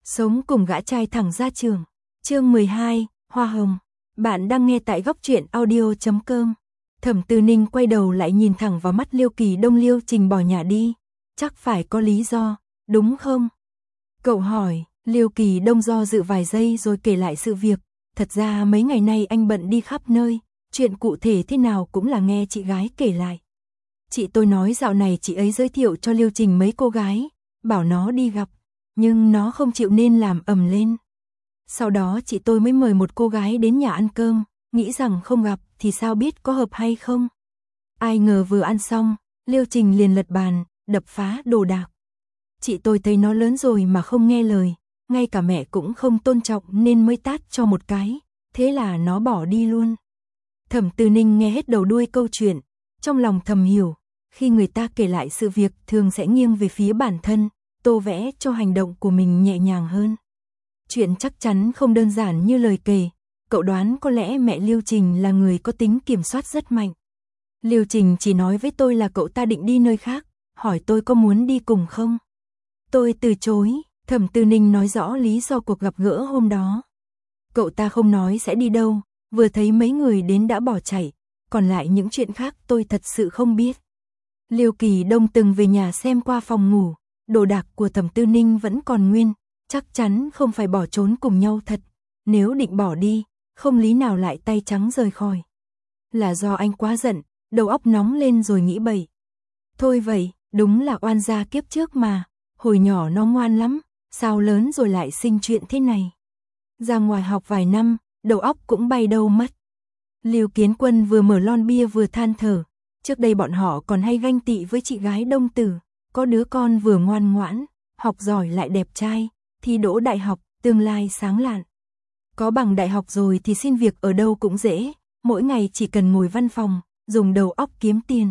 Sống cùng gã trai thẳng ra trường. Chương 12, Hoa hồng. Bạn đang nghe tại góc truyện audio.com. Thẩm Tư Ninh quay đầu lại nhìn thẳng vào mắt Liêu Kỳ Đông. Liêu Trình bỏ nhà đi, chắc phải có lý do, đúng không? Cậu hỏi. Liêu Kỳ Đông do dự vài giây rồi kể lại sự việc. Thật ra mấy ngày nay anh bận đi khắp nơi, chuyện cụ thể thế nào cũng là nghe chị gái kể lại. Chị tôi nói dạo này chị ấy giới thiệu cho Liêu Trình mấy cô gái, bảo nó đi gặp, nhưng nó không chịu nên làm ầm lên. Sau đó chị tôi mới mời một cô gái đến nhà ăn cơm, nghĩ rằng không gặp thì sao biết có hợp hay không. Ai ngờ vừa ăn xong, Liêu Trình liền lật bàn, đập phá đồ đạc. Chị tôi thấy nó lớn rồi mà không nghe lời, ngay cả mẹ cũng không tôn trọng nên mới tát cho một cái, thế là nó bỏ đi luôn. Thẩm Tư Ninh nghe hết đầu đuôi câu chuyện, trong lòng thầm hiểu, khi người ta kể lại sự việc thường sẽ nghiêng về phía bản thân, tô vẽ cho hành động của mình nhẹ nhàng hơn. Chuyện chắc chắn không đơn giản như lời kể, cậu đoán có lẽ mẹ Liêu Trình là người có tính kiểm soát rất mạnh. Liêu Trình chỉ nói với tôi là cậu ta định đi nơi khác, hỏi tôi có muốn đi cùng không. Tôi từ chối. Thẩm Tư Ninh nói rõ lý do cuộc gặp gỡ hôm đó. Cậu ta không nói sẽ đi đâu, vừa thấy mấy người đến đã bỏ chạy, còn lại những chuyện khác tôi thật sự không biết. Liêu Kỳ Đông từng về nhà xem qua phòng ngủ, đồ đạc của Thẩm Tư Ninh vẫn còn nguyên, chắc chắn không phải bỏ trốn cùng nhau thật, nếu định bỏ đi, không lý nào lại tay trắng rời khỏi. Là do anh quá giận, đầu óc nóng lên rồi nghĩ bậy. Thôi vậy, đúng là oan gia kiếp trước mà, hồi nhỏ nó ngoan lắm, sao lớn rồi lại sinh chuyện thế này. Ra ngoài học vài năm, đầu óc cũng bay đâu mất. Liêu Kiến Quân vừa mở lon bia vừa than thở, trước đây bọn họ còn hay ganh tị với chị gái Đông Tử, có đứa con vừa ngoan ngoãn, học giỏi lại đẹp trai, thi đỗ đại học, tương lai sáng lạn. Có bằng đại học rồi thì xin việc ở đâu cũng dễ, mỗi ngày chỉ cần ngồi văn phòng, dùng đầu óc kiếm tiền.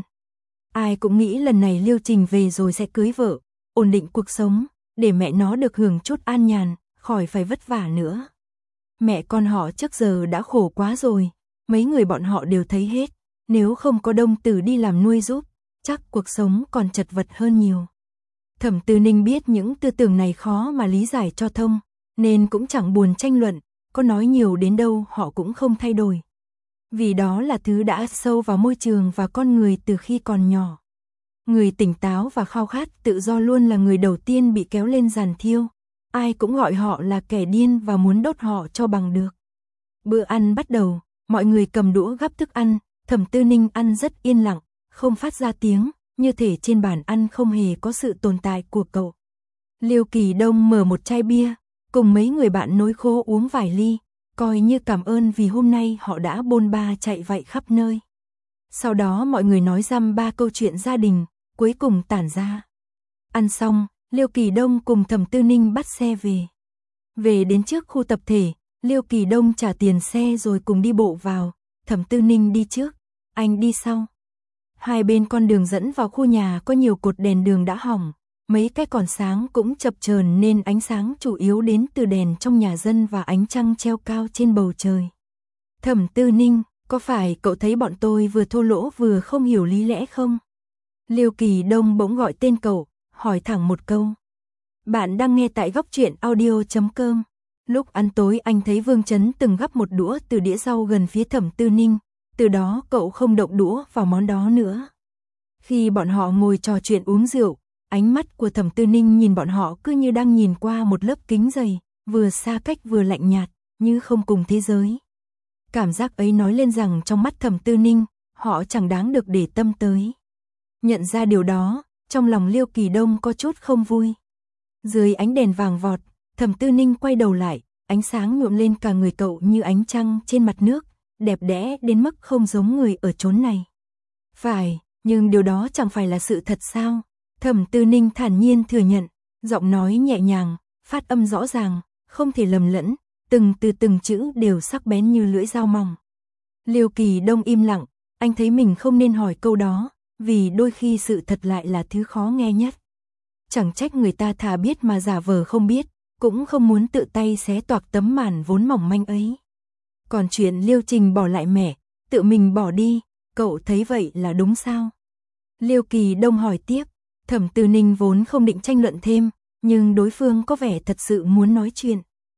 Ai cũng nghĩ lần này Liêu Trình về rồi sẽ cưới vợ, ổn định cuộc sống, để mẹ nó được hưởng chút an nhàn, khỏi phải vất vả nữa. Mẹ con họ trước giờ đã khổ quá rồi, mấy người bọn họ đều thấy hết, nếu không có Đông Tử đi làm nuôi giúp, chắc cuộc sống còn chật vật hơn nhiều. Thẩm Tư Ninh biết những tư tưởng này khó mà lý giải cho thông, nên cũng chẳng buồn tranh luận, có nói nhiều đến đâu họ cũng không thay đổi. Vì đó là thứ đã sâu vào môi trường và con người từ khi còn nhỏ. Người tỉnh táo và khao khát tự do luôn là người đầu tiên bị kéo lên giàn thiêu, ai cũng gọi họ là kẻ điên và muốn đốt họ cho bằng được. Bữa ăn bắt đầu, mọi người cầm đũa gắp thức ăn, Thẩm Tư Ninh ăn rất yên lặng, không phát ra tiếng, như thể trên bàn ăn không hề có sự tồn tại của cậu. Liêu Kỳ Đông mở một chai bia, cùng mấy người bạn nối khô uống vài ly, coi như cảm ơn vì hôm nay họ đã bôn ba chạy vạy khắp nơi. Sau đó mọi người nói dăm ba câu chuyện gia đình, cuối cùng tản ra. Ăn xong, Liêu Kỳ Đông cùng Thẩm Tư Ninh bắt xe về. Về đến trước khu tập thể, Liêu Kỳ Đông trả tiền xe rồi cùng đi bộ vào, Thẩm Tư Ninh đi trước, anh đi sau. Hai bên con đường dẫn vào khu nhà có nhiều cột đèn đường đã hỏng, mấy cái còn sáng cũng chập chờn nên ánh sáng chủ yếu đến từ đèn trong nhà dân và ánh trăng treo cao trên bầu trời. Thẩm Tư Ninh, có phải cậu thấy bọn tôi vừa thô lỗ vừa không hiểu lý lẽ không? Liêu Kỳ Đông bỗng gọi tên cậu, hỏi thẳng một câu. Bạn đang nghe tại góc truyện audio.com. Lúc ăn tối anh thấy Vương Chấn từng gắp một đũa từ đĩa rau gần phía Thẩm Tư Ninh, từ đó cậu không động đũa vào món đó nữa. Khi bọn họ ngồi trò chuyện uống rượu, ánh mắt của Thẩm Tư Ninh nhìn bọn họ cứ như đang nhìn qua một lớp kính dày, vừa xa cách vừa lạnh nhạt, như không cùng thế giới. Cảm giác ấy nói lên rằng trong mắt Thẩm Tư Ninh, họ chẳng đáng được để tâm tới. Nhận ra điều đó, trong lòng Liêu Kỳ Đông có chút không vui. Dưới ánh đèn vàng vọt, Thẩm Tư Ninh quay đầu lại, ánh sáng nhuộm lên cả người cậu như ánh trăng trên mặt nước, đẹp đẽ đến mức không giống người ở chốn này. Phải, nhưng điều đó chẳng phải là sự thật sao? Thẩm Tư Ninh thản nhiên thừa nhận, giọng nói nhẹ nhàng, phát âm rõ ràng, không thể lầm lẫn, từng từ từng chữ đều sắc bén như lưỡi dao mỏng. Liêu Kỳ Đông im lặng, anh thấy mình không nên hỏi câu đó, vì đôi khi sự thật lại là thứ khó nghe nhất. Chẳng trách người ta thà biết mà giả vờ không biết, cũng không muốn tự tay xé toạc tấm màn vốn mỏng manh ấy. Còn chuyện Liêu Trình bỏ lại mẹ, tự mình bỏ đi, cậu thấy vậy là đúng sao? Liêu Kỳ Đông hỏi tiếp, Thẩm Tư Ninh vốn không định tranh luận thêm, nhưng đối phương có vẻ thật sự muốn nói chuyện.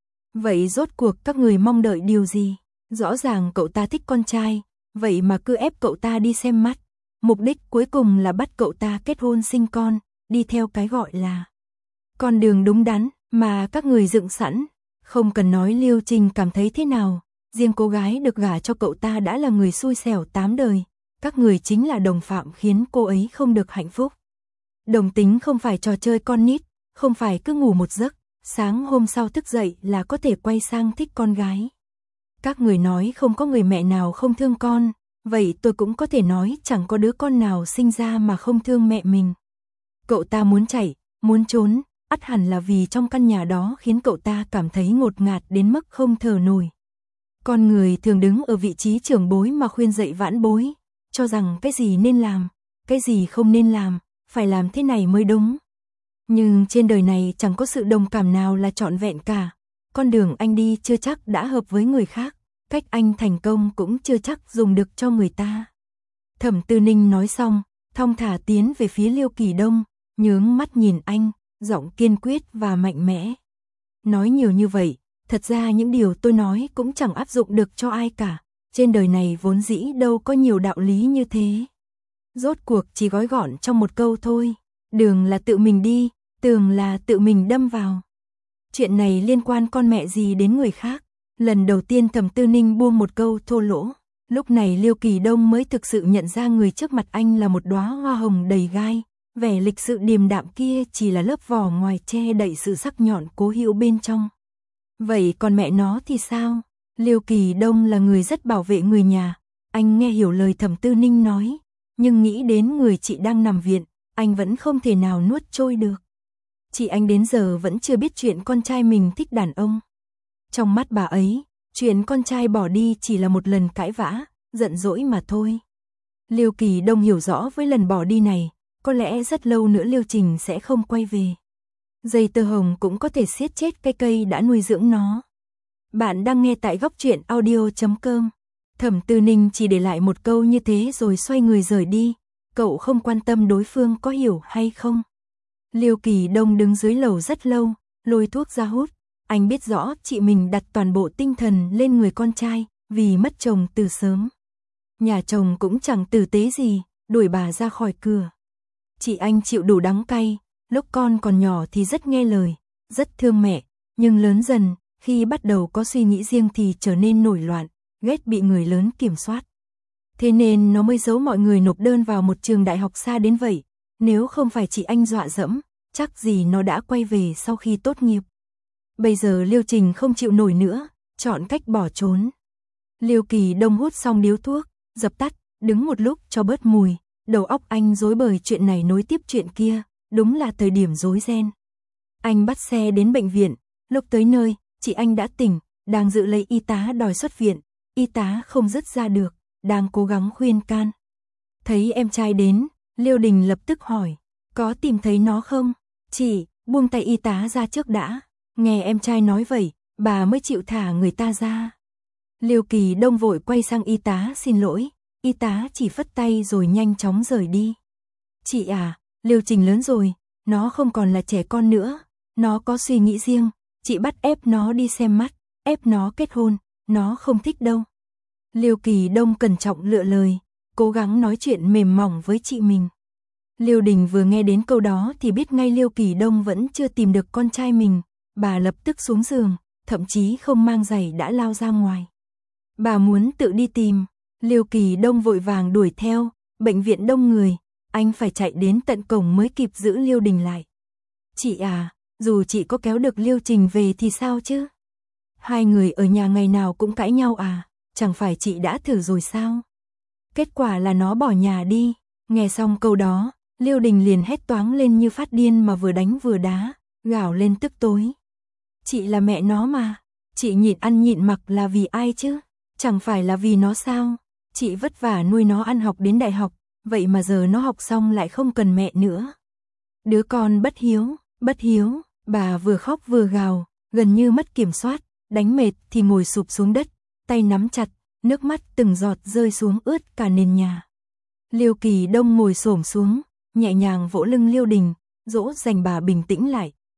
Vậy rốt cuộc các người mong đợi điều gì? Rõ ràng cậu ta thích con trai, vậy mà cứ ép cậu ta đi xem mắt. Mục đích cuối cùng là bắt cậu ta kết hôn sinh con, đi theo cái gọi là con đường đúng đắn mà các người dựng sẵn. Không cần nói Liêu Trình cảm thấy thế nào, riêng cô gái được gả cho cậu ta đã là người xui xẻo 8 đời. Các người chính là đồng phạm khiến cô ấy không được hạnh phúc. Đồng tính không phải trò chơi con nít, không phải cứ ngủ một giấc, sáng hôm sau thức dậy là có thể quay sang thích con gái. Các người nói không có người mẹ nào không thương con, vậy tôi cũng có thể nói chẳng có đứa con nào sinh ra mà không thương mẹ mình. Cậu ta muốn chạy, muốn trốn, ắt hẳn là vì trong căn nhà đó khiến cậu ta cảm thấy ngột ngạt đến mức không thở nổi. Con người thường đứng ở vị trí trưởng bối mà khuyên dạy vãn bối, cho rằng cái gì nên làm, cái gì không nên làm, phải làm thế này mới đúng. Nhưng trên đời này chẳng có sự đồng cảm nào là trọn vẹn cả. Con đường anh đi chưa chắc đã hợp với người khác, cách anh thành công cũng chưa chắc dùng được cho người ta. Thẩm Tư Ninh nói xong, thong thả tiến về phía Liêu Kỳ Đông, nhướng mắt nhìn anh, giọng kiên quyết và mạnh mẽ. Nói nhiều như vậy, thật ra những điều tôi nói cũng chẳng áp dụng được cho ai cả. Trên đời này vốn dĩ đâu có nhiều đạo lý như thế. Rốt cuộc chỉ gói gọn trong một câu thôi. Đường là tự mình đi, tường là tự mình đâm vào. Chuyện này liên quan con mẹ gì đến người khác. Lần đầu tiên Thẩm Tư Ninh buông một câu thô lỗ. Lúc này Liêu Kỳ Đông mới thực sự nhận ra người trước mặt anh là một đóa hoa hồng đầy gai. Vẻ lịch sự điềm đạm kia chỉ là lớp vỏ ngoài che đậy sự sắc nhọn cố hữu bên trong. Vậy còn mẹ nó thì sao? Liêu Kỳ Đông là người rất bảo vệ người nhà. Anh nghe hiểu lời Thẩm Tư Ninh nói, nhưng nghĩ đến người chị đang nằm viện, anh vẫn không thể nào nuốt trôi được. Chị anh đến giờ vẫn chưa biết chuyện con trai mình thích đàn ông. Trong mắt bà ấy, chuyện con trai bỏ đi chỉ là một lần cãi vã, giận dỗi mà thôi. Liêu Kỳ Đông hiểu rõ với lần bỏ đi này, có lẽ rất lâu nữa Liêu Trình sẽ không quay về. Dây tơ hồng cũng có thể siết chết cái cây đã nuôi dưỡng nó. Bạn đang nghe tại góc truyện audio.com. Thẩm Tư Ninh chỉ để lại một câu như thế rồi xoay người rời đi. Cậu không quan tâm đối phương có hiểu hay không. Liêu Kỳ Đông đứng dưới lầu rất lâu, lôi thuốc ra hút. Anh biết rõ chị mình đặt toàn bộ tinh thần lên người con trai, vì mất chồng từ sớm. Nhà chồng cũng chẳng tử tế gì, đuổi bà ra khỏi cửa. Chị anh chịu đủ đắng cay, lúc con còn nhỏ thì rất nghe lời, rất thương mẹ, nhưng lớn dần, khi bắt đầu có suy nghĩ riêng thì trở nên nổi loạn, ghét bị người lớn kiểm soát. Thế nên nó mới giấu mọi người nộp đơn vào một trường đại học xa đến vậy, nếu không phải chị anh dọa dẫm, chắc gì nó đã quay về sau khi tốt nghiệp. Bây giờ Liêu Trình không chịu nổi nữa, chọn cách bỏ trốn. Liêu Kỳ Đông hút xong điếu thuốc, dập tắt, đứng một lúc cho bớt mùi, đầu óc anh rối bời chuyện này nối tiếp chuyện kia, đúng là thời điểm rối ren. Anh bắt xe đến bệnh viện, lúc tới nơi, chị anh đã tỉnh, đang dự lấy y tá đòi xuất viện, y tá không dứt ra được, đang cố gắng khuyên can. Thấy em trai đến, Liêu Đình lập tức hỏi, có tìm thấy nó không? Chị, buông tay y tá ra trước đã. Nghe em trai nói vậy, bà mới chịu thả người ta ra. Liêu Kỳ Đông vội quay sang y tá xin lỗi, y tá chỉ phất tay rồi nhanh chóng rời đi. Chị à, Liêu Trình lớn rồi, nó không còn là trẻ con nữa, nó có suy nghĩ riêng, chị bắt ép nó đi xem mắt, ép nó kết hôn, nó không thích đâu. Liêu Kỳ Đông cẩn trọng lựa lời, cố gắng nói chuyện mềm mỏng với chị mình. Liêu Đình vừa nghe đến câu đó thì biết ngay Liêu Kỳ Đông vẫn chưa tìm được con trai mình, bà lập tức xuống giường, thậm chí không mang giày đã lao ra ngoài. Bà muốn tự đi tìm, Liêu Kỳ Đông vội vàng đuổi theo, bệnh viện đông người, anh phải chạy đến tận cổng mới kịp giữ Liêu Đình lại. Chị à, dù chị có kéo được Liêu Trình về thì sao chứ? Hai người ở nhà ngày nào cũng cãi nhau à, chẳng phải chị đã thử rồi sao? Kết quả là nó bỏ nhà đi. Nghe xong câu đó, Liêu Đình liền hét toáng lên như phát điên mà vừa đánh vừa đá, gào lên tức tối. Chị là mẹ nó mà, chị nhịn ăn nhịn mặc là vì ai chứ? Chẳng phải là vì nó sao? Chị vất vả nuôi nó ăn học đến đại học, vậy mà giờ nó học xong lại không cần mẹ nữa. Đứa con bất hiếu, bà vừa khóc vừa gào, gần như mất kiểm soát, đánh mệt thì ngồi sụp xuống đất, tay nắm chặt, nước mắt từng giọt rơi xuống ướt cả nền nhà. Liêu Kỳ Đông ngồi xổm xuống, nhẹ nhàng vỗ lưng Liêu Đình, dỗ dành bà bình tĩnh lại,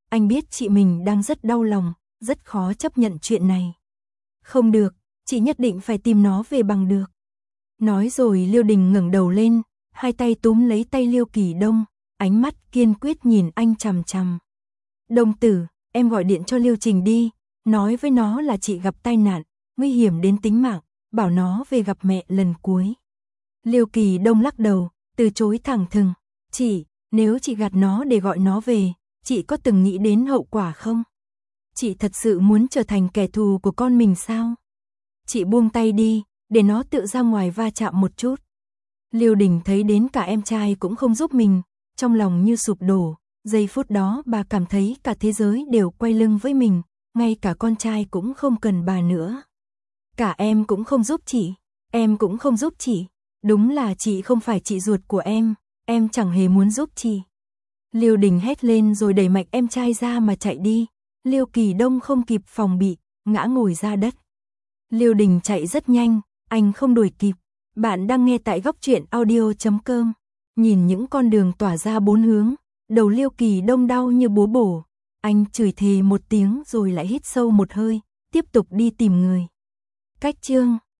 anh biết chị mình đang rất đau lòng, rất khó chấp nhận chuyện này. Không được, chị nhất định phải tìm nó về bằng được. Nói rồi Liêu Đình ngẩng đầu lên, hai tay túm lấy tay Liêu Kỳ Đông, ánh mắt kiên quyết nhìn anh chằm chằm. Đông tử, em gọi điện cho Liêu Trình đi, nói với nó là chị gặp tai nạn, nguy hiểm đến tính mạng, bảo nó về gặp mẹ lần cuối. Liêu Kỳ Đông lắc đầu, từ chối thẳng thừng. Chị, nếu chị gạt nó để gọi nó về, chị có từng nghĩ đến hậu quả không? Chị thật sự muốn trở thành kẻ thù của con mình sao? Chị buông tay đi, để nó tự ra ngoài va chạm một chút. Liêu Đình thấy đến cả em trai cũng không giúp mình, trong lòng như sụp đổ. Giây phút đó bà cảm thấy cả thế giới đều quay lưng với mình, ngay cả con trai cũng không cần bà nữa. Cả em cũng không giúp chị, em cũng không giúp chị. Đúng là chị không phải chị ruột của em chẳng hề muốn giúp chị. Liêu Đình hét lên rồi đẩy mạnh em trai ra mà chạy đi. Liêu Kỳ Đông không kịp phòng bị, ngã ngồi ra đất. Liêu Đình chạy rất nhanh, anh không đuổi kịp. Bạn đang nghe tại Góc Truyện Audio.com. Nhìn những con đường tỏa ra bốn hướng, đầu Liêu Kỳ Đông đau như búa bổ. Anh chửi thề một tiếng rồi lại hít sâu một hơi, tiếp tục đi tìm người. Cách chương